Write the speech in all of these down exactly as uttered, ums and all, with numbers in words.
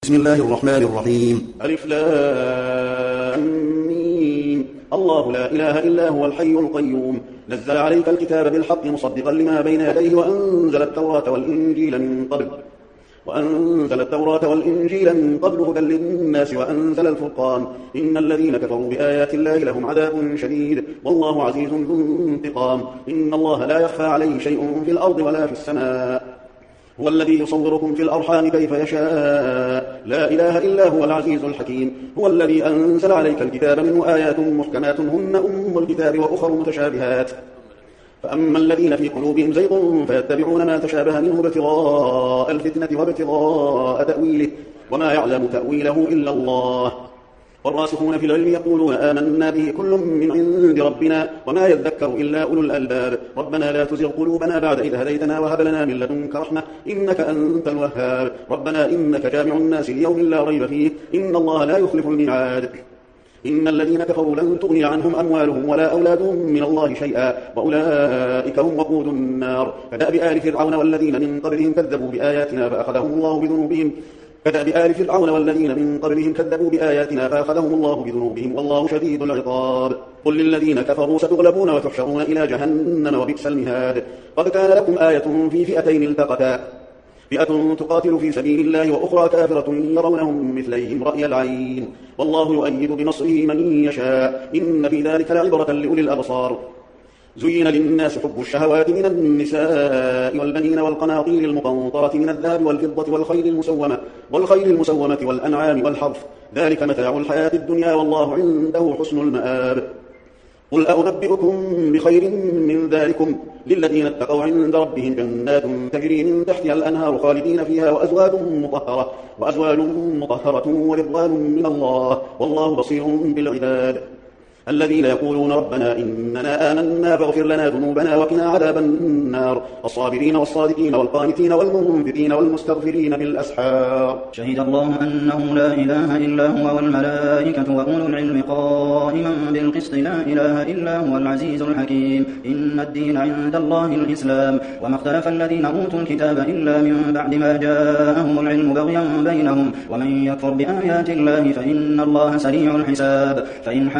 بسم الله الرحمن الرحيم. ألف لام ميم. الله لا إله إلا هو الحي القيوم نزل عليك الكتاب بالحق مصدقا لما بين يديه وأنزل التوراة والإنجيل من قبل وأنزل التوراة والإنجيل من قبل هدى للناس وأنزل الفرقان إن الذين كفروا بآيات الله لهم عذاب شديد والله عزيز ذو انتقام إن الله لا يخفى عليه شيء في الأرض ولا في السماء هو الذي يصوركم في الأرحام كيف يشاء لا إله إلا هو العزيز الحكيم هو الذي أنزل عليك الكتاب منه آيات محكمات هن أم الكتاب وأخر متشابهات فأما الذين في قلوبهم زيغ فيتبعون ما تشابه منه ابتغاء الفتنة وابتغاء تأويله وما يعلم تأويله إلا الله والراسخون في العلم يقولون آمنا به كل من عند ربنا وما يذكر إلا أولو الألباب ربنا لا تزغ قلوبنا بعد إذ هديتنا وهب لنا من لدنك رحمة إنك أنت الوهاب ربنا إنك جامع الناس ليوم لا ريب فيه إن الله لا يخلف الميعاد إن الذين كفروا لن تغني عنهم أموالهم ولا أولادهم من الله شيئا وأولئك هم وقود النار كدأب آل فرعون والذين من قبلهم كذبوا بآياتنا فأخذهم الله بذنوبهم كدأب آل فرعون والذين من قبلهم كذبوا بآياتنا فأخذهم الله بذنوبهم والله شديد العقاب قل للذين كفروا ستغلبون وتحشرون إلى جهنم وبئس المهاد قد كان لكم آية في فئتين التقتا فئة تقاتل في سبيل الله وأخرى كافرة يرونهم مثليهم رأي العين والله يؤيد بنصره من يشاء إن في ذلك لعبرة لأولي الأبصار زين للناس حب الشهوات من النساء والبنين والقناطير المقنطرة من الذهب والفضة والخيل المسومة والخيل المسومة والأنعام والحرث ذلك متاع الحياة الدنيا والله عنده حسن المآب قل أنبئكم بخير من ذلكم للذين اتقوا عند ربهم جنات تجري من تحتها الأنهار خالدين فيها وأزواج مطهرة وأزواج مطهرة ورضوان من الله والله بصير بالعباد الذين يقولون ربنا إننا آمنا فاغفر لنا ذنوبنا وقنا عذاب النار الصابرين والصادقين والقانتين والمنفقين والمستغفرين بالأسحار شهد الله أنه لا إله إلا هو والملائكة وأولو العلم قائما بالقسط لا إله إلا هو العزيز الحكيم إن الدين عند الله الإسلام وما اختلف الذين أوتوا الكتاب إلا من بعد ما جاءهم العلم بغيا بينهم ومن يكفر بآيات الله فإن الله سريع الحساب فإن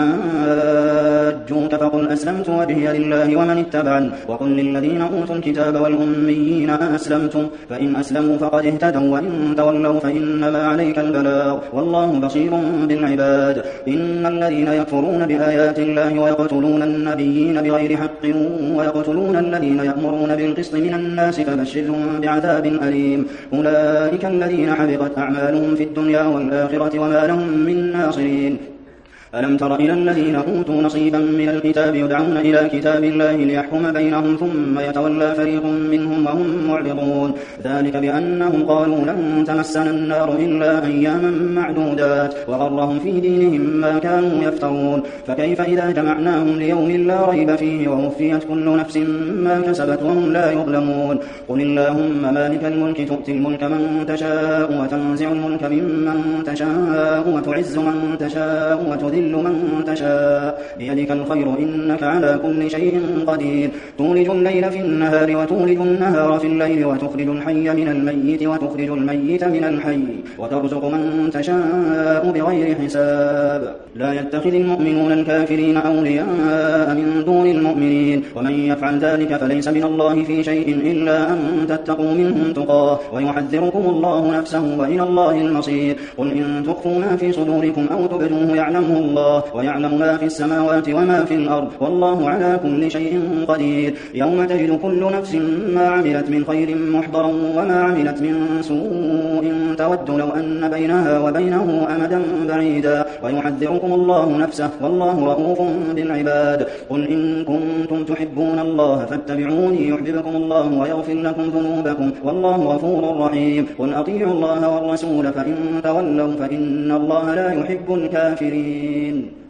حاجوك فقل أسلمت وجهي لله ومن اتبعن وقل للذين أوتوا الكتاب والأميين أسلمتم فإن أسلموا فقد اهتدوا وإن تولوا فإنما عليك البلاغ والله بصير بالعباد إن الذين يكفرون بآيات الله ويقتلون النبيين بغير حق ويقتلون الذين يأمرون بالقسط من الناس فبشرهم بعذاب أليم أولئك الذين حبطت أعمالهم في الدنيا والآخرة وما لهم من ناصرين ألم تر إلى الذين أوتوا نصيبا من الكتاب يدعون إلى كتاب الله ليحكم بينهم ثم يتولى فريق منهم وهم معرضون ذلك بأنهم قالوا لن تمسنا النار إلا أياما معدودات وغرهم في دينهم ما كانوا يفترون فكيف إذا جمعناهم ليوم لا ريب فيه ووفيت كل نفس ما كسبت وهم لا يظلمون قل اللهم مالك الملك تؤتي الملك من تشاء وتنزع الملك ممن تشاء وتعز من تشاء وتذل من تشاء بيدك الخير إنك على كل شيء قدير تولج الليل في النهار وتولج النهار في الليل وتخرج الحي من الميت وتخرج الميت من الحي وترزق من تشاء بغير حساب لا يتخذ المؤمنون الكافرين أولياء من دون المؤمنين ومن يفعل ذلك فليس من الله في شيء إلا أن تتقوا منهم تقاه ويحذركم الله نفسه وإلى الله المصير قل إن تخفوا ما في صدوركم أو تبدوه يعلمه الله ويعلم ما في السماوات وما في الأرض والله على كل شيء قدير يوم تجد كل نفس ما عملت من خير محضرا وما عملت من سوء تود لو أن بينها وبينه أمدا بعيدا ويحذركم الله نفسه والله رؤوف بالعباد قل إن كنتم تحبون الله فاتبعوني يحببكم الله ويغفر لكم ذنوبكم والله غفور رحيم قل أطيعوا الله والرسول فإن تولوا فإن الله لا يحب الكافرين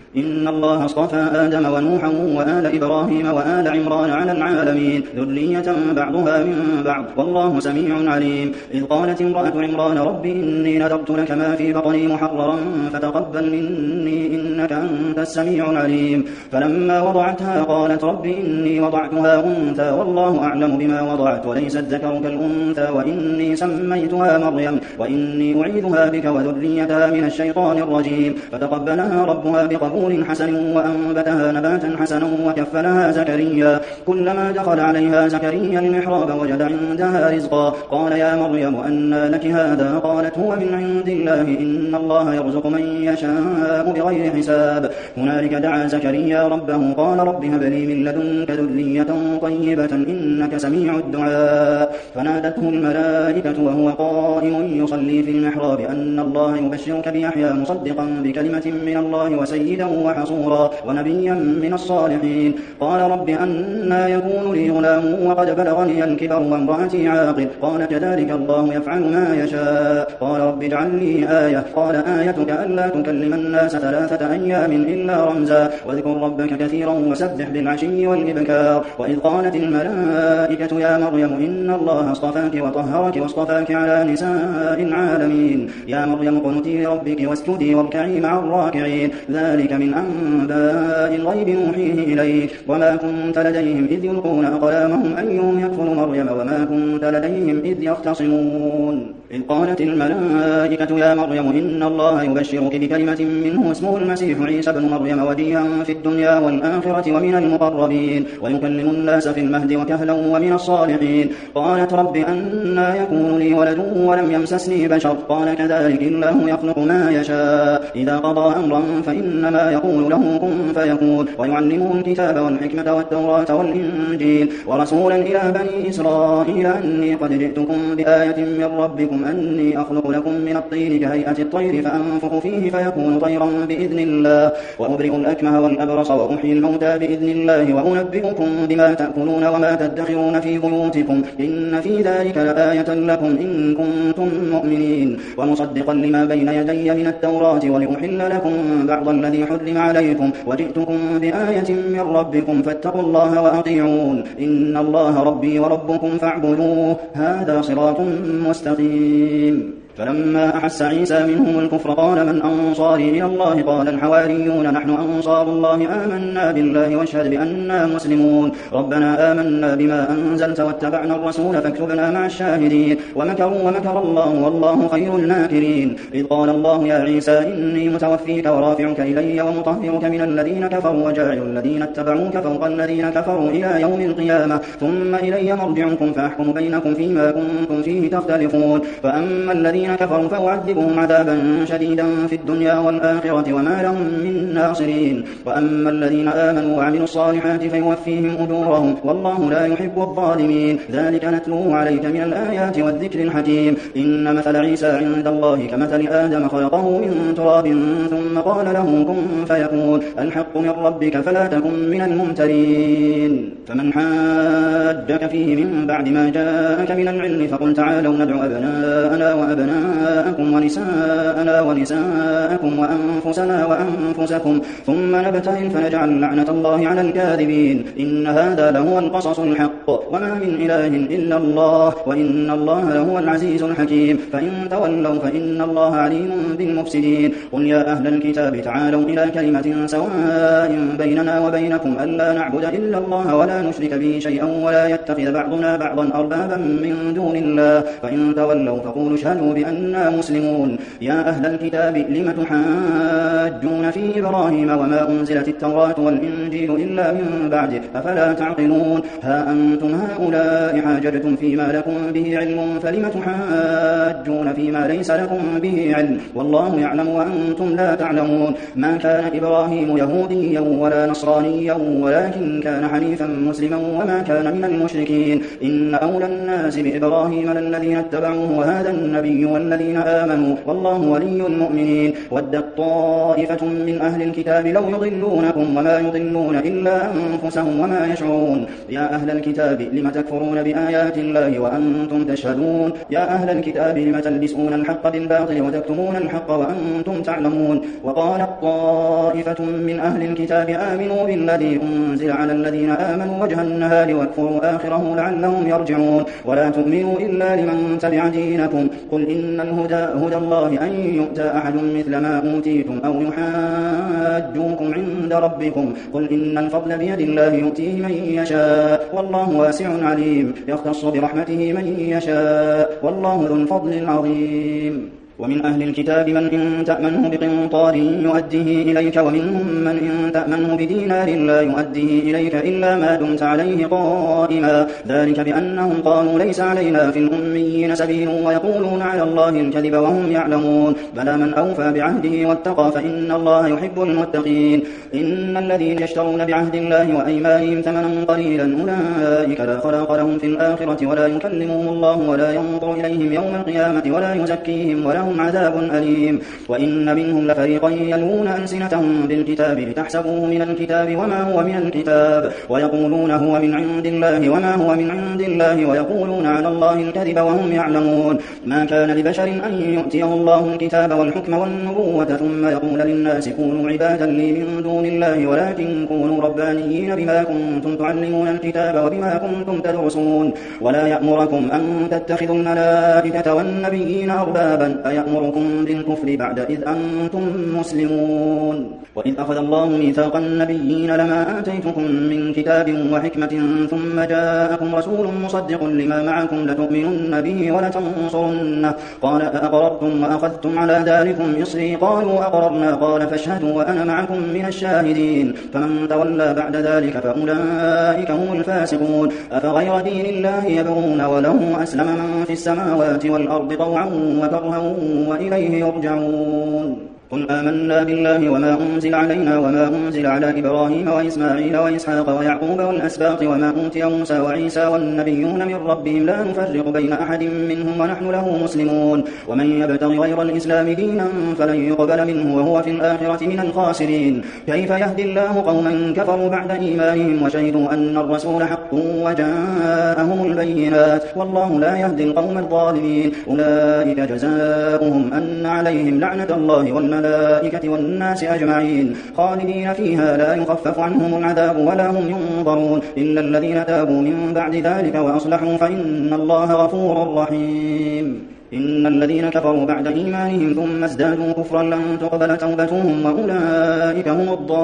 إن الله اصطفى آدم ونوحا وآل إبراهيم وآل عمران على العالمين ذرية بعضها من بعض والله سميع عليم. إذ قالت امرأة عمران رب إني نذرت لك ما في بطني محررا فتقبل مني إنك أنت السميع العليم. فلما وضعتها قالت رب إني وضعتها أنثى والله أعلم بما وضعت وليس الذكر كالأنثى وإني سميتها مريم وإني أعيذها بك وذريتها من الشيطان الرجيم. فتقبلها ربها بقبول حسن وأنبتها نباتا حسنا وكفلها زكريا. كلما دخل عليها زكريا المحراب وجد عندها رزقا قال يا مريم أنى لك هذا؟ قالت هو من عند الله إن الله يرزق من يشاء بغير حساب. هنالك دعا زكريا ربه قال رب هب لي من لدنك ذرية طيبة إنك سميع الدعاء. فنادته الملائكة وهو قائم يصلي في المحراب أن الله يبشرك بيحيى مصدقا بكلمة من الله وسيدا وحصورا ونبيا من الصالحين. قال رب أنى يكون لي غلام وقد بلغني الكبر وامرأتي عاقر قال كذلك الله يفعل ما يشاء. قال رب اجعل لي آية قال آيتك ألا تكلم الناس ثلاثة أيام إلا رمزا واذكر ربك كثيرا وسبح بالعشي والإبكار. وإذ قالت الملائكة يا مريم إن الله اصطفاك وطهرك واصطفاك على نساء العالمين. يا مريم اقنتي لربك واسجدي واركعي مع الراكعين. ذلك من أنباء الغيب نوحيه إليك وما كنت لديهم إذ يلقون أقلامهم أيهم يكفل مريم وما كنت لديهم إذ يختصمون. إذ قالت الملائكة يا مريم إن الله يبشرك بكلمة منه اسمه المسيح عيسى بن مريم وديا في الدنيا والآخرة ومن المقربين ويكلم الناس في المهد وكهلا ومن الصالحين. قالت رب أنى يكون لي ولد ولم يمسسني بشر قال كذلك الله يخلق ما يشاء إذا قضى أمرا فإنما يقول له كن فيكون. ويعلمه الكتاب والحكمة والتوراة والإنجيل ورسولا إلى بني إسرائيل أني قد جئتكم بآية من ربكم أني أخلق لكم من الطين كهيئة الطير فأنفخ فيه فيكون طيرا بإذن الله وأبرئ الأكمه والأبرص وأحيي الموتى بإذن الله وأنبئكم بما تأكلون وما تدخرون في بيوتكم إن في ذلك لآية لكم إن كنتم مؤمنين. ومصدقا لما بين يدي من التوراة ولأحل لكم بعض الذي حرم عليكم وجئتكم بآية من ربكم فاتقوا الله وأطيعون إن الله ربي وربكم فاعبدوه هذا صراط مستقيم. فلما أحس عيسى منهم الكفر قال من أنصاري إلى الله؟ قال الحواريون نحن أنصار الله آمنا بالله واشهد بأننا مسلمون. ربنا آمنا بما أنزلت واتبعنا الرسول فاكتبنا مع الشاهدين. ومكروا ومكر الله والله خير الماكرين. إذ قال الله يا عيسى إني متوفيك ورافعك إلي ومطهرك من الذين كفروا وجاعل الذين اتبعوك فوق الذين كفروا إلى يوم القيامة ثم إلي مرجعكم فأحكم بينكم فيما كنتم فيه تختلفون. فأما الذين كفروا فأعذبهم عذابا شديدا في الدنيا والآخرة وما لهم من ناصرين. وأما الذين آمنوا وعملوا الصالحات فيوفيهم أجورهم والله لا يحب الظالمين. ذلك نتلوه عليك من الآيات والذكر الحكيم. إن مثل عيسى عند الله كمثل آدم خلقه من تراب ثم قال له كن فيكون الحق من ربك فلا تكن من الممترين. فمن حاجك فيه من بعد ما جاءك من العلم فقل تعالوا ندعو أبناءنا وأبناءكم ونساءنا ونساءكم وأنفسنا وأنفسكم ثم نبتهل فنجعل لعنة الله على الكاذبين. إن هذا لهو القصص الحق وما من إله إلا الله وإن الله لهو العزيز الحكيم. فإن تولوا فإن الله عليم بالمفسدين. قل يا أهل الكتاب تعالوا إلى كلمة سواء بيننا وبينكم ألا نعبد إلا الله ولا نشرك به شيئا ولا يتخذ بعضنا بعضا أربابا من دون الله. فإن تولوا فقولوا اشهدوا بأننا مسلمون. يا أهل الكتاب لم تحاجون في إبراهيم وما أنزلت التوراة والإنجيل إلا من بعده أفلا تعقلون. ها أنتم هؤلاء حاججتم فيما لكم به علم فلم تحاجون فيما ليس لكم به علم والله يعلم وأنتم لا تعلمون. ما كان إبراهيم يهوديا ولا نصرانيا ولكن كان حنيفا مسلما وما كان من المشركين. إن أولى الناس بإبراهيم للذين اتبعوه وهذا النبي والذين آمنوا والله ولي المؤمنين. ودت طائفة من أهل الكتاب لو يضلونكم وما يضلون إلا أنفسهم وما يشعرون. يا أهل الكتاب لم تكفرون بآيات الله وأنتم تشهدون. يا أهل الكتاب لم تلبسون الحق بالباطل وتكتمون الحق وأنتم تعلمون. وقالت طائفة من أهل الكتاب آمنوا بالذي أنزل على الذين آمنوا وجه النهار واكفروا آخره لعلهم يرجعون. ولا تؤمنوا إلا لمن تبع دينكم. قل إن الهدى هدى الله أن يؤتى أحد مثل ما أوتيتم أو يحاجوكم عند ربكم. قل إن الفضل بيد الله يؤتيه من يشاء والله واسع عليم. يختص برحمته من يشاء والله ذو الفضل العظيم. ومن أهل الكتاب من إن تأمنه بقنطار يؤديه إليك ومنهم من إن تأمنه بدينار لا يؤديه إليك إلا ما دمت عليه قائما. ذلك بأنهم قالوا ليس علينا في الأميين سبيل ويقولون على الله الكذب وهم يعلمون. بلى من أوفى بعهده واتقى فإن الله يحب المتقين. إن الذين يشترون بعهد الله وأيمانهم ثمنا قليلا أولئك لا خلاق لهم في الآخرة ولا يكلمهم الله ولا ينظر إليهم يوم القيامة ولا يزكيهم ولهم عذاب أليم. وإن منهم لفريقا يلوون ألسنتهم بالكتاب لتحسبوه من الكتاب وما هو من الكتاب ويقولون هو من عند الله وما هو من عند الله ويقولون على الله الكذب وهم يعلمون. ما كان لبشر أن يؤتيه الله الكتاب والحكم والنبوة ثم يقول للناس كونوا عبادا لي من دون الله ولكن كونوا ربانيين بما كنتم تعلمون الكتاب وبما كنتم تدرسون. ولا يأمركم أن تتخذوا الملائكة والنبيين أربابا يأمركم بالكفر بعد إذ أنتم مسلمون. وإذ أخذ الله ميثاق النبيين لما آتيتكم من كتاب وحكمة ثم جاءكم رسول مصدق لما معكم لتؤمنن به ولتنصرنه. قال أأقررتم وأخذتم على ذلكم إصري قالوا أقررنا قال فاشهدوا وأنا معكم من الشاهدين. فمن تولى بعد ذلك فأولئك هم الفاسقون. أفغير دين الله يبغون وله أسلم من في السماوات والأرض طوعا وكرها وإليه يرجعون. قل آمنا بالله وما أنزل علينا وما أنزل على إبراهيم وإسماعيل وإسحاق ويعقوب والأسباط وما أوتي موسى وعيسى والنبيون من ربهم لا نفرق بين أحد منهم ونحن له مسلمون. ومن يبتغ غير الإسلام دينا فلن يقبل منه وهو في الآخرة من الخاسرين. كيف يهدي الله قوما كفروا بعد إيمانهم وشهدوا أن الرسول حق وجاءهم البينات والله لا يهدي القوم الظالمين. أولئك جزاؤهم أن عليهم لعنة الله والملائكة الملائكة والناس أجمعين خالدين فيها لا يخفف عنهم العذاب ولا هم ينظرون إلا الذين تابوا من بعد ذلك وأصلحوا فإن الله غفور رحيم. إن الذين كفروا بعد إيمانهم ثم ازدادوا كفرا لن تقبل توبتهم وأولئك هم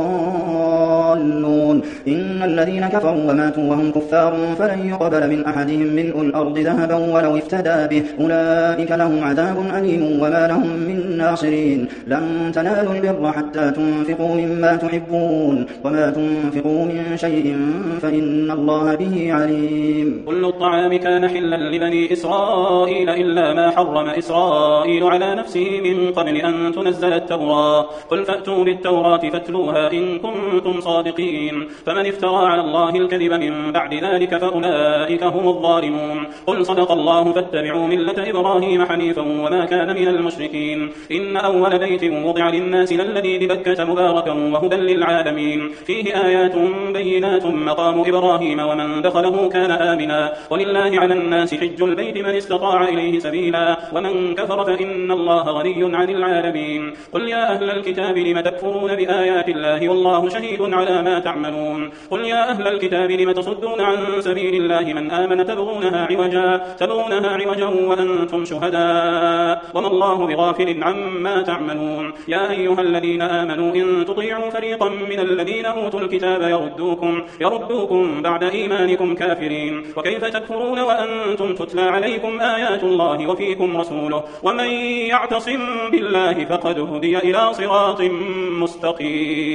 الضالون. إن الذين كفروا وماتوا وهم كفار فلن يقبل من أحدهم ملء الأرض ذهبا ولو افتدى به أولئك لهم عذاب أليم وما لهم من ناصرين. لن تنالوا البر حتى تنفقوا مما تحبون وما تنفقوا من شيء فإن الله به عليم. كل الطعام كان حلا لبني إسرائيل إلا ما حرم إسرائيل على نفسه من قبل أن تنزل التوراة. قل فأتوا بالتوراة فاتلوها إن كنتم صادقين. فمن افترى على الله الكذب من بعد ذلك فأولئك هم الظالمون. قل صدق الله فاتبعوا ملة إبراهيم حنيفا وما كان من المشركين. إن أول بيت وضع للناس للذي ببكة مباركا وهدى للعالمين فيه آيات بينات مقام إبراهيم ومن دخله كان آمنا ولله على الناس حج البيت من استطاع إليه سبيلا ومن كفر فإن الله غني عن العالمين. قل يا أهل الكتاب لم تكفرون بآيات الله والله شهيد على ما تعملون. قل يا أهل الكتاب لم تصدون عن سبيل الله من آمن تبغونها عوجا تبغونها عوجا وأنتم شهداء وما الله بغافل عما تعملون. يا أيها الذين آمنوا إن تطيعوا فريقا من الذين أوتوا الكتاب يردوكم يردوكم بعد إيمانكم كافرين. وكيف تكفرون وأنتم تتلى عليكم آيات الله وفيكم رسوله ومن يعتصم بالله فقد هدي إلى صراط مستقيم.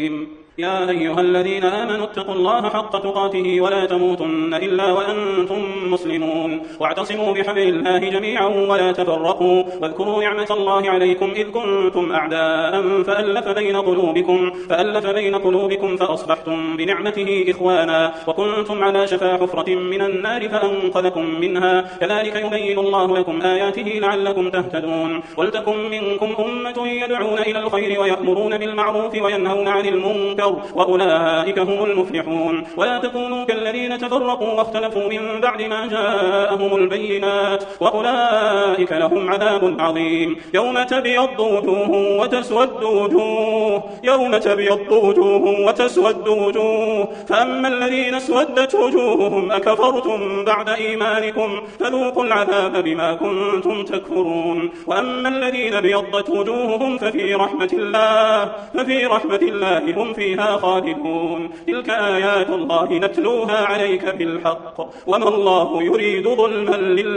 يا أيها الذين آمنوا اتقوا الله حق تقاته ولا تموتن إلا وأنتم مسلمون واعتصموا بحبل الله جميعا ولا تفرقوا واذكروا نعمة الله عليكم إذ كنتم أعداء فألف بين قلوبكم فألف بين قلوبكم فأصبحتم بنعمته إخوانا وكنتم على شفا حفرة من النار فأنقذكم منها كذلك يبين الله لكم آياته لعلكم تهتدون ولتكن منكم أمة يدعون إلى الخير ويأمرون بالمعروف وينهون عن المنكر وأولئك هم المفلحون ولا تكونوا كالذين تفرقوا واختلفوا من بعد ما جاءهم البينات وأولئك لهم عذاب عظيم يوم تبيض وجوه وتسود وجوه يوم تبيض وجوه وتسود وجوه فأما الذين اسودت وجوههم أكفرتم بعد إيمانكم فذوقوا العذاب بما كنتم تكفرون وأما الذين ابيضت وجوههم ففي رحمة الله ففي رحمة الله هم فيها خالدون تلك آيات الله نتلوها عليك بالحق وما الله يريد ظلما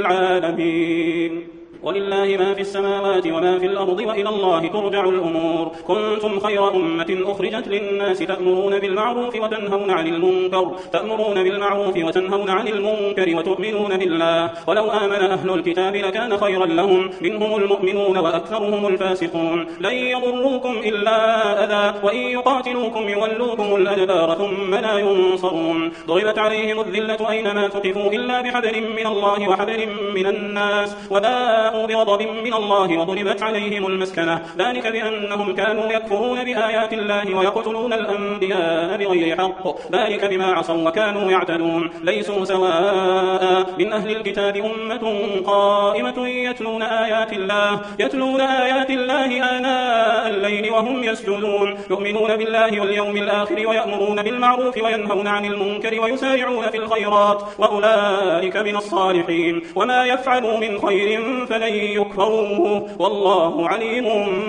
للعالمين ولله ما في السماوات وما في الأرض وإلى الله ترجع الأمور كنتم خير أمة أخرجت للناس تأمرون بالمعروف وتنهون عن المنكر تأمرون بالمعروف وتنهون عن المنكر وتؤمنون بالله ولو آمن أهل الكتاب لكان خيرا لهم منهم المؤمنون وأكثرهم الفاسقون لن يضروكم إلا أذى وإن يقاتلوكم يولوكم الأدبار ثم لا ينصرون ضربت عليهم الذلة أينما ثقفوا إلا بحبل من الله وحبل من الناس وباءوا بغضب من الله وضربت عليهم المسكنة ذلك بأنهم كانوا يكفرون بآيات الله ويقتلون الأنبياء بغير حق ذلك بما عصوا وكانوا يعتدون ليسوا سواء من أهل الكتاب أمة قائمة يتلون آيات الله يتلون آيات الله آناء الليل وهم يسجدون يؤمنون بالله واليوم الآخر ويأمرون بالمعروف وينهون عن المنكر ويسارعون في الخيرات وأولئك من الصالحين وما يفعلوا من خير فلن يكفروه والله عليم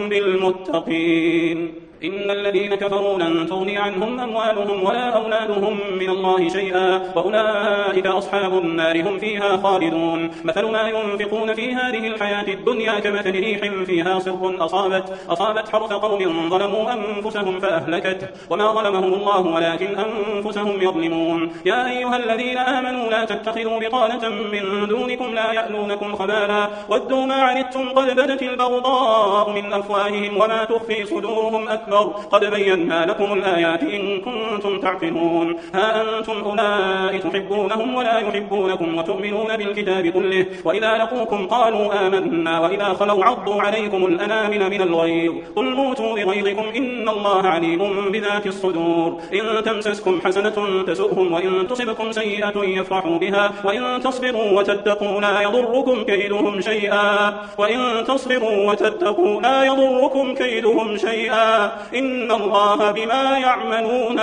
بالمتقين إن الذين كفروا لن تغني عنهم أموالهم ولا أولادهم من الله شيئا وأولئك أصحاب النار هم فيها خالدون مثل ما ينفقون في هذه الحياة الدنيا كمثل ريح فيها صر أصابت, أصابت حرث قوم ظلموا أنفسهم فأهلكت وما ظلمهم الله ولكن أنفسهم يظلمون يا أيها الذين آمنوا لا تتخذوا بطانة من دونكم لا يألونكم خبالا ودوا ما عنتم قد بدت البغضاء من أفواههم وما تخفي صدورهم أكبر قد بينا لكم الآيات إن كنتم تعقلون ها أنتم أولئك تحبونهم ولا يحبونكم وتؤمنون بالكتاب كله وإذا لقوكم قالوا آمنا وإذا خلوا عضوا عليكم الأنامل من الغيظ قل موتوا بغيظكم إن الله عليم بذات الصدور إن تمسسكم حسنة تسؤهم وإن تصبكم سيئة يفرحوا بها وإن تصبروا وتتقوا لا يضركم كيدهم شيئا وإن تصبروا وتتقوا لا يضركم كيدهم شيئا إن الله بما يعملون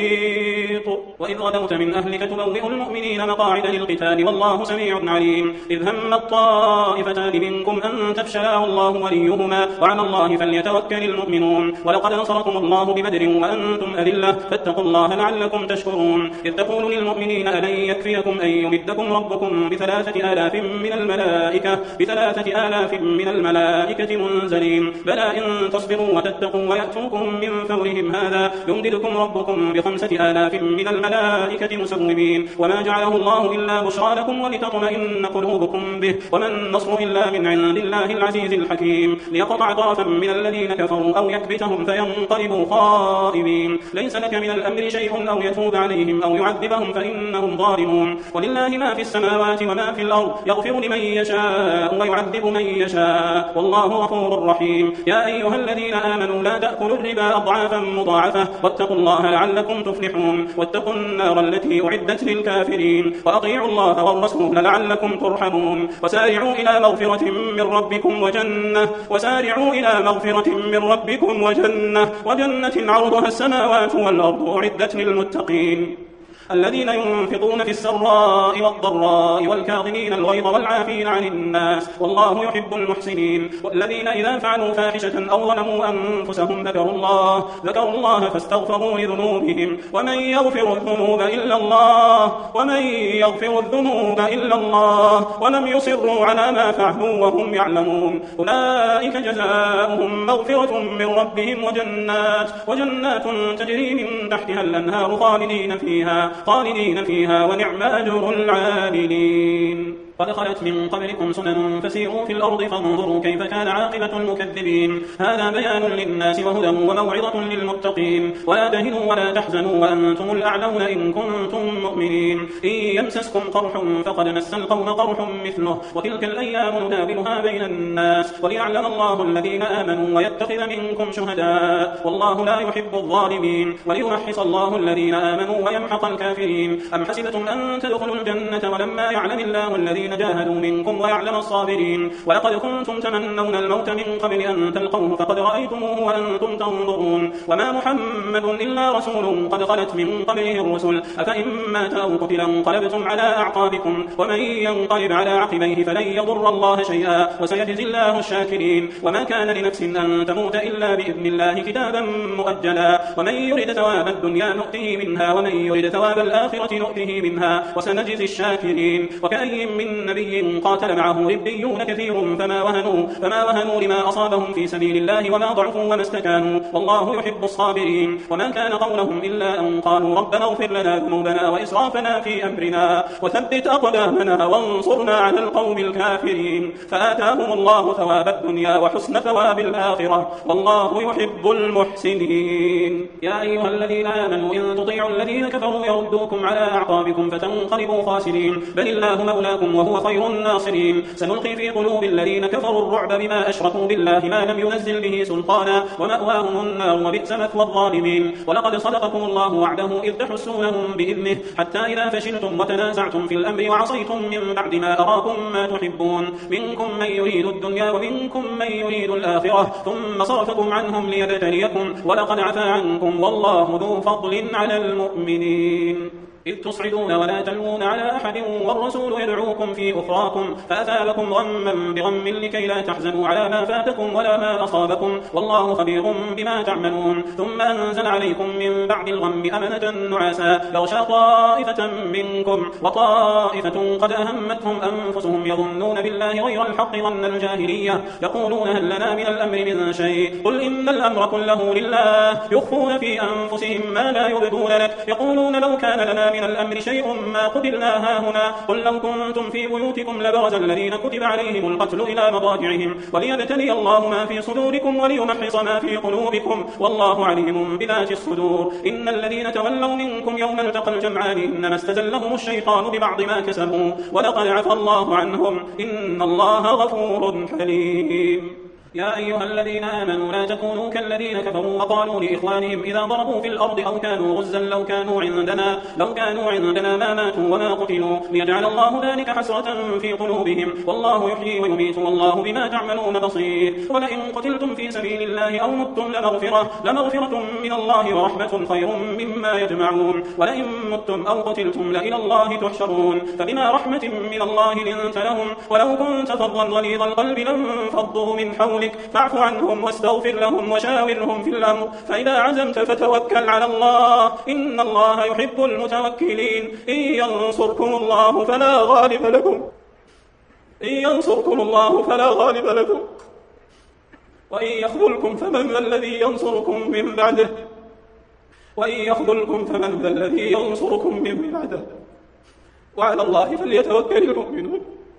محيط وإذ غدوت من أهلك تبوئ المؤمنين مقاعد للقتال والله سميع عليم إذ هم الطائفتان منكم أن تفشلا والله وليهما وعلى الله فليتوكل المؤمنون ولقد نصركم الله ببدر وأنتم أذلة فاتقوا الله لعلكم تشكرون إذ تقول للمؤمنين ألن يكفيكم أن يمدكم ربكم بثلاثة آلاف من الملائكة بثلاثة آلاف من الملائكة منزلين بلى إن تصبروا وتتقوا ويأتوكم من فورهم هذا يمددكم ربكم بخمسة آلاف من الملائكة مسومين وما جعله الله إلا بشرى لكم ولتطمئن قلوبكم به وما النصر إلا من عند الله العزيز الحكيم ليقطع طرفا من الذين كفروا أو يكبتهم فينقلبوا خائبين ليس لك من الأمر شيء أو يتوب عليهم أو يعذبهم فإنهم ظالمون ولله ما في السماوات وما في الأرض يغفر لمن يشاء ويعذب من يشاء والله غفور رحيم يا أيها الذين آمنوا لا تأكلوا الربا أضعافا مضاعفة واتقوا الله لعلكم تفلحون واتقوا النار التي أعدت للكافرين وأطيعوا الله والرسول لعلكم ترحمون وسارعوا إلى مغفرة من ربكم وجنة وسارعوا إلى مغفرة من ربكم وجنة وجنة عرضها السماوات والأرض أعدت للمتقين الذين ينفقون في السراء والضراء والكاظمين الغيظ والعافين عن الناس والله يحب المحسنين. والذين إذا فعلوا فاحشة أو ظلموا أنفسهم ذكروا الله ذكروا الله فاستغفروا لذنوبهم ومن يغفر الذنوب إلا الله ومن يغفر الذنوب إلا الله ولم يصروا على ما فعلوا وهم يعلمون أولئك جزاؤهم مغفرة من ربهم وجنات وجنات تجري من تحتها الأنهار خالدين فيها خالدين فيها ونعم أجر العاملين. قد خلت من قبلكم سنن فسيروا في الأرض فانظروا كيف كان عاقبة المكذبين. هذا بيان للناس وهدى وموعظة للمتقين. ولا تهنوا ولا تحزنوا وأنتم الأعلون إن كنتم مؤمنين. إن يمسسكم قرح فقد مس القوم قرح مثله وتلك الأيام نداولها بين الناس وليعلم الله الذين آمنوا ويتخذ منكم شهداء والله لا يحب الظالمين وليمحص الله الذين آمنوا ويمحق الكافرين. أم حسبتم أن تدخلوا الجنة ولما يعلم الله الذين جاهدوا منكم ويعلم الصابرين. ولقد كنتم تمنون الموت من قبل أن تلقوه فقد رأيتموه وأنتم تنظرون. وما محمد إلا رسول قد خلت من قبله الرسل أفإن مات أو قتل انقلبتم على أعقابكم ومن ينقلب على عقبيه فلن يضر الله شيئا وسيجزي الله الشاكرين. وما كان لنفس أن تموت إلا بإذن الله كتابا مؤجلا. ومن يرد ثواب الدنيا نؤته منها ومن يرد ثواب الآخرة نؤته منها وسنجزي الشاكرين. وكأي من نبي قاتل معه ربيون كثير فما وهنوا, فما وهنوا لما أصابهم في سبيل الله وما ضعفوا وما استكانوا والله يحب الصابرين. وما كان قولهم إلا أن قالوا ربنا اغفر لنا ذنوبنا وإسرافنا في أمرنا وثبت أقدامنا وانصرنا على القوم الكافرين. فآتاهم الله ثواب الدنيا وحسن ثواب الآخرة والله يحب المحسنين. يا أيها الذين آمنوا إن تطيعوا الذين كفروا يردوكم على أعقابكم فتنقلبوا خاسرين بل الله مولاكم وهو خير الناصرين. سنلقي في قلوب الذين كفروا الرعب بما أشركوا بالله ما لم ينزل به سلطانا ومأواهم النار وبئس مثوى الظالمين. ولقد صدقكم الله وعده إذ تحسونهم بإذنه حتى إذا فشلتم وتنازعتم في الأمر وعصيتم من بعد ما أراكم ما تحبون منكم من يريد الدنيا ومنكم من يريد الآخرة ثم صرفكم عنهم ليبتليكم ولقد عفا عنكم والله ذو فضل على المؤمنين. إذ تصعدون ولا تلوون على أحد والرسول يدعوكم في أخراكم فأثابكم غما بغم لكي لا تحزنوا على ما فاتكم ولا ما أصابكم والله خبير بما تعملون. ثم أنزل عليكم من بعد الغم أمنة نعاسا يغشى طائفة منكم وطائفة قد أهمتهم أنفسهم يظنون بالله غير الحق ظن الجاهلية يقولون هل لنا من الأمر من شيء قل إن الأمر كله لله يخفون في أنفسهم ما لا يبدون لك يقولون لو كان لنا من الأمر شيء ما قتلنا هاهنا قل لو كنتم في بيوتكم لبرز الذين كتب عليهم القتل إلى مضاجعهم وليبتلي الله ما في صدوركم وليمحص ما في قلوبكم والله عليم بذات الصدور. إن الذين تولوا منكم يوم التقى الجمعان إنما استزلهم الشيطان ببعض ما كسبوا ولقد عفى الله عنهم إن الله غفور حليم. يا أيها الذين آمنوا لا تكونوا كالذين كفروا وقالوا لإخوانهم إذا ضربوا في الأرض أو كانوا غزا لو كانوا عندنا لو كانوا عندنا ما ماتوا وما قتلوا ليجعل الله ذلك حسرة في قلوبهم والله يحيي ويميت والله بما تعملون بصير. ولئن قتلتم في سبيل الله أو متم لمغفرة لمغفرة من الله ورحمة خير مما يجمعون. ولئن متم أو قتلتم لإلى الله تحشرون. فبما رحمة من الله لنت لهم ولو كنت فظا غليظ القلب لانفضوا من حولك فاعف عنهم واستغفر لهم وشاورهم في الأمر فإذا عزمت فتوكل على الله إن الله يحب المتوكلين. إن ينصركم الله فلا غالب لكم إن ينصركم الله فلا غالب لكم وإن يخذلكم فمن ذا الذي ينصركم من بعده وإن يخذلكم فمن ذا الذي ينصركم من بعده وعلى الله فليتوكل المؤمنون.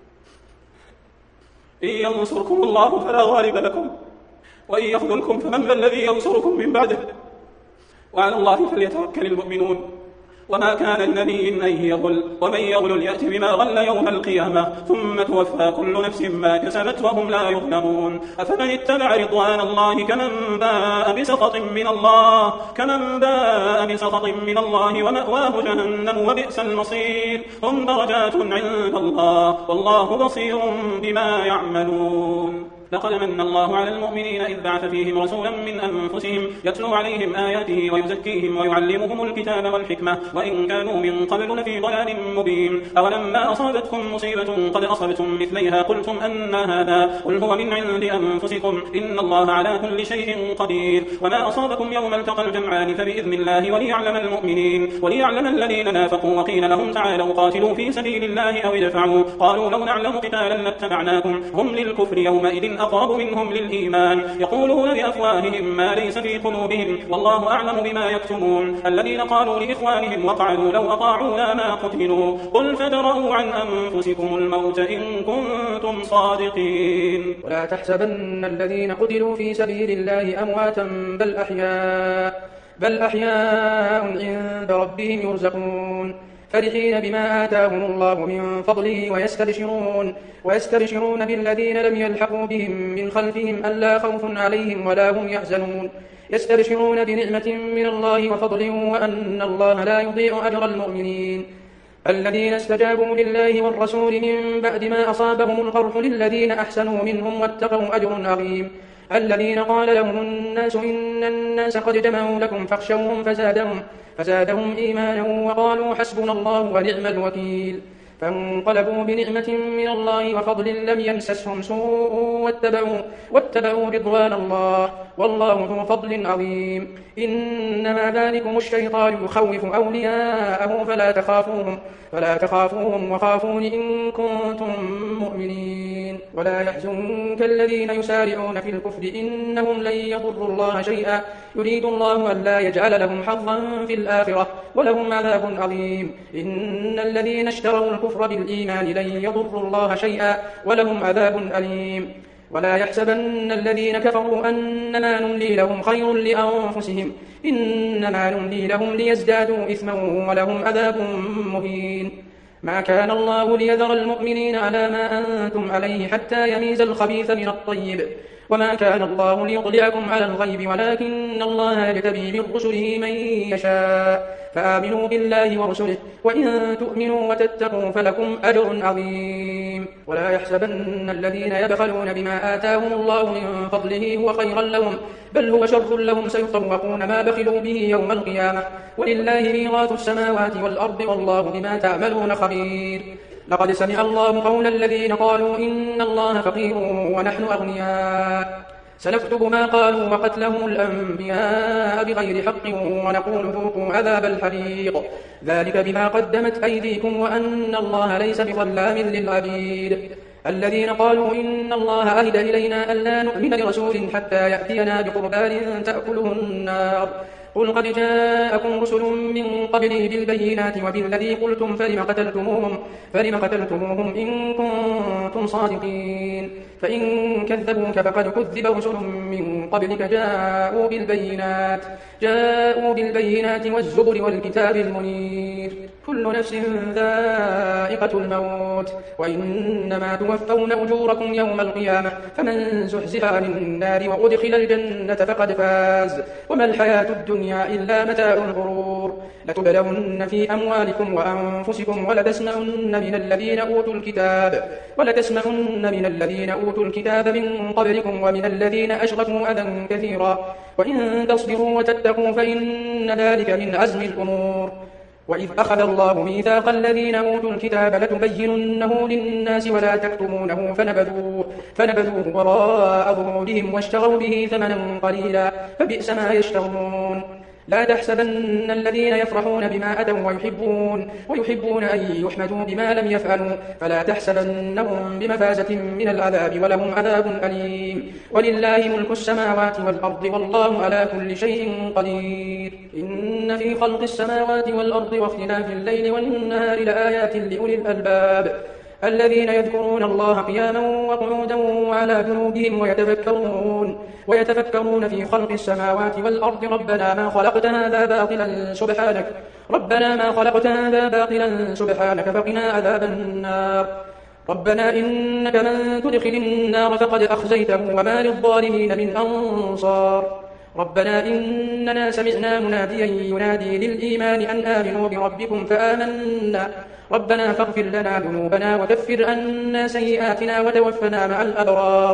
إن ينصركم الله فلا غالب لكم وإن يخذلكم فمن ذا الذي ينصركم من بعده وعلى الله فليتوكل المؤمنون. وما كان لنبي أن يغل ومن يغل يأتي بما غل يوم القيامة ثم توفى كل نفس ما كسبت وهم لا يظلمون. أفمن اتبع رضوان الله كمن باء بسخط من الله كمن باء بسخط من الله ومأواه جهنم وبئس المصير. هم درجات عند الله والله بصير بما يعملون. لقد من الله على المؤمنين إذ بعث فيهم رسولا من أنفسهم يتلو عليهم آياته ويزكيهم ويعلمهم الكتاب والحكمة وإن كانوا من قبل لفي ضلال مبين. أولما أصابتكم مصيبة قد أصبتم مثليها قلتم أن هذا قل هو من عند أنفسكم إن الله على كل شيء قدير. وما أصابكم يوم التقى الجمعان فبإذن الله وليعلم المؤمنين وليعلم الذين نافقوا. وقيل لهم تعالوا قاتلوا في سبيل الله أو ادفعوا قالوا لو نعلم قتالا لاتبعناكم هم للكفر يومئذ أقرب منهم للإيمان يقولون بأفواههم ما ليس في قلوبهم والله أعلم بما يكتمون. الذين قالوا لإخوانهم وقعدوا لو أطاعونا ما قتلوا قل فادرءوا عن أنفسكم الموت إن كنتم صادقين. ولا تحسبن الذين قتلوا في سبيل الله أمواتا بل أحياء بل أحياء عند ربهم يرزقون فرحين بما آتاهم الله من فضله ويستبشرون ويستبشرون بالذين لم يلحقوا بهم من خلفهم ألا خوف عليهم ولا هم يحزنون يستبشرون بنعمة من الله وفضل وأن الله لا يضيع أجر المؤمنين. الذين استجابوا لله والرسول من بعد ما أصابهم القرح للذين أحسنوا منهم واتقوا أجر عظيم. الذين قال لهم الناس إن الناس قد جمعوا لكم فاخشوهم فزادهم, فزادهم إيمانا وقالوا حسبنا الله ونعم الوكيل. فانقلبوا بنعمة من الله وفضل لم يمسسهم سوء واتبعوا, واتبعوا رضوان الله والله ذو فضل عظيم. إنما ذلكم الشيطان يخوف أولياءه فلا تخافوهم, فلا تخافوهم وخافون إن كنتم مؤمنين. ولا يحزنك الذين يسارعون في الكفر إنهم لن يضروا الله شيئا يريد الله أن لا يجعل لهم حظا في الآخرة ولهم عذاب عظيم. إن الذين اشتروا الكفر بالإيمان لن يضروا الله شيئا ولهم عذاب أليم. ولا يحسبن الذين كفروا أنما نملي لهم خير لأنفسهم إنما نملي لهم ليزدادوا إثما ولهم عذاب مهين. ما كان الله ليذر المؤمنين على ما أنتم عليه حتى يميز الخبيث من الطيب وما كان الله ليطلعكم على الغيب ولكن الله يجتبي من رسله من يشاء فآمنوا بالله ورسله وإن تؤمنوا وتتقوا فلكم أجر عظيم. ولا يحسبن الذين يبخلون بما آتاهم الله من فضله هو خيرا لهم بل هو شر لهم سيطوقون ما بخلوا به يوم القيامة ولله ميراث السماوات والأرض والله بما تعملون خبير. لقد سمع الله قول الذين قالوا إن الله فقير ونحن أغنياء سنكتب ما قالوا وقتلهم الأنبياء بغير حق ونقول ذوقوا عذاب الحريق ذلك بما قدمت أيديكم وأن الله ليس بظلام للعبيد. الذين قالوا إن الله عهد إلينا ألا نؤمن لرسول حتى يأتينا بقربان تأكله النار قل قد جاءكم رسل من قبلي بالبينات وبالذي قلتم فلم قتلتموهم, فلم قتلتموهم إن كنتم صادقين. فإن كذبوك فقد كذب رسل من قبلك جاءوا بالبينات, جاءوا بالبينات والزبر والكتاب المنير. كل نفس ذائقة الموت وإنما توفون أجوركم يوم القيامة فمن زحزح عن النار وأدخل الجنة فقد فاز وما الحياة الدنيا إلا متاع الغرور. لتبلون في أموالكم وأنفسكم ولتسمعن من الذين أوتوا الكتاب ولتسمعن من الذين أوتوا الكتاب من قبلكم ومن الذين أشركوا أذى كثيرا وإن تصبروا وتتقوا فإن ذلك من عزم الأمور. وإذ أخذ الله ميثاق الذين أوتوا الكتاب لتبيننه للناس ولا تكتمونه فنبذوه, فنبذوه وراء ظهورهم واشتروا به ثمنا قليلا فبئس ما يشترون. لا تحسبن الذين يفرحون بما أتوا ويحبون, ويحبون أن يحمدوا بما لم يفعلوا فلا تحسبنهم بمفازة من العذاب ولهم عذاب أليم. ولله ملك السماوات والأرض والله على كل شيء قدير. إن في خلق السماوات والأرض واختلاف الليل والنهار لآيات لأولي الألباب الذين يذكرون الله قياما وقعودا وعلى جنوبهم ويتفكرون, ويتفكرون في خلق السماوات والأرض ربنا ما خلقت هذا باطلا سبحانك ربنا ما خلقت هذا باطلا سبحانك فقنا عذاب النار. ربنا إنك من تدخل النار فقد أخزيته وما للظالمين من أنصار. ربنا إننا سمعنا مناديا ينادي للإيمان أن آمنوا بربكم فآمنا ربنا فاغفر لنا ذنوبنا وكفر عنا سيئاتنا وتوفنا مع الأبرار.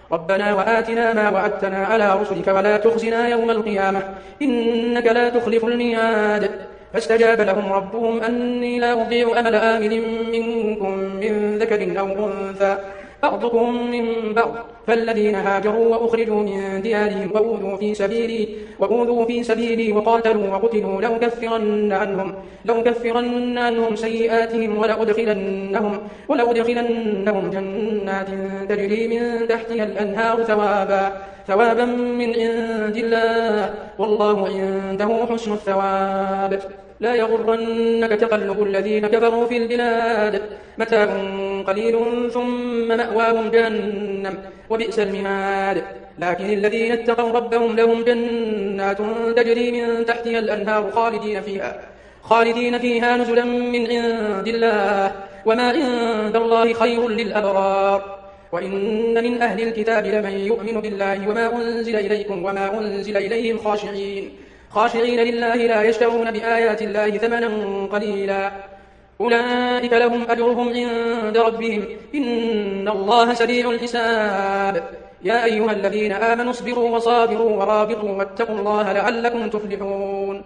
ربنا وآتنا ما وعدتنا على رسلك ولا تخزنا يوم القيامة إنك لا تخلف الميعاد فاستجاب لهم ربهم أني لا أضيع أمل آمل منكم من ذكر أو أنثى بعضكم من بعض فالذين هاجروا وأخرجوا من ديارهم وأوذوا في سبيلي وأوذوا في سبيلي وقاتلوا وقتلوا لأكفرن عنهم لأكفرن عنهم سيئاتهم ولأدخلنهم ولأدخلنهم جنات تجري من تحتها الأنهار ثوابا ثوابا من عند الله والله عنده حسن الثواب لا يغرنك تقلب الذين كفروا في البلاد متاع قليل ثم مأواهم جهنم وبئس المهاد لكن الذين اتقوا ربهم لهم جنات تجري من تحتها الأنهار خالدين فيها خالدين فيها نزلا من عند الله وما عند الله خير للأبرار وإن من أهل الكتاب لمن يؤمن بالله وما أنزل إليكم وما أنزل إليهم خاشعين خاشعين لله لا يشترون بآيات الله ثمنا قليلا أولئك لهم أجرهم عند ربهم إن الله سريع الحساب يا أيها الذين آمنوا اصبروا وصابروا ورابطوا واتقوا الله لعلكم تفلحون